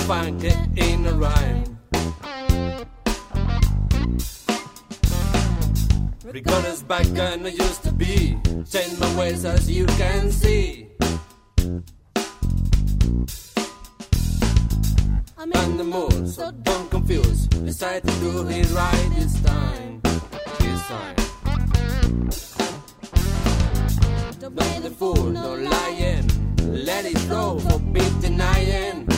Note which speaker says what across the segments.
Speaker 1: find it in a rhyme. Regardless back and I used to be, change my ways as you can see. I'm in the mood, so don't confuse. Decide to do it right this time. This time. Don't play the fool, no lying. Let it flow, forbid denying.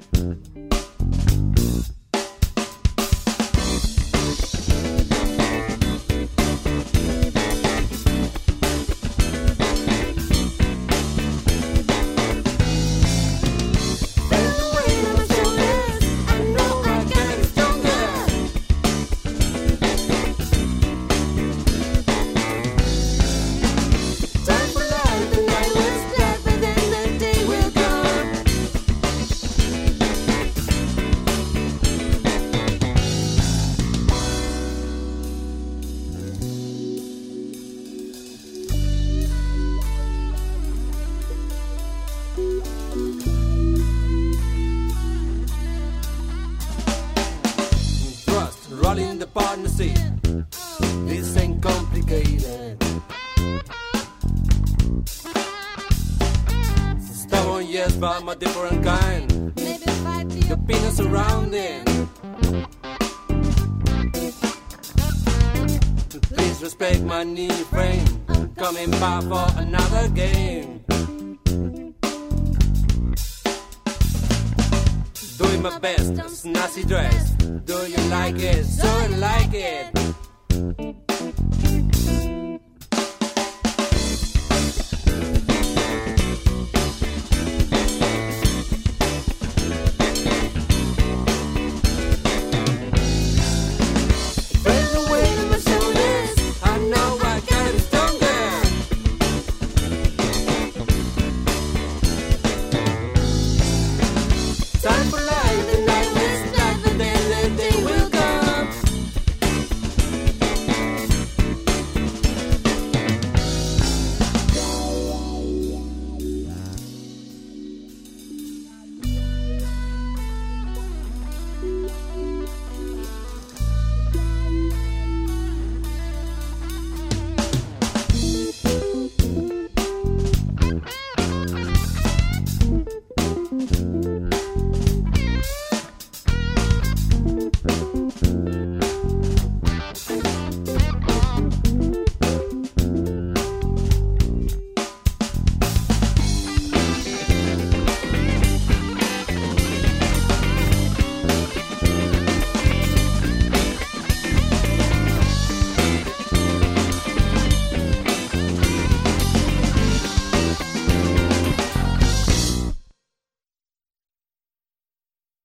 Speaker 1: Rolling the partnership, this ain't complicated. Stubborn, yes, but I'm a different kind.
Speaker 2: Maybe 5 feet.
Speaker 1: The peanuts surrounding. Please respect my knee frame. I'm coming back for another game. Doing my best, snazzy dress. Do you like it? So I like it.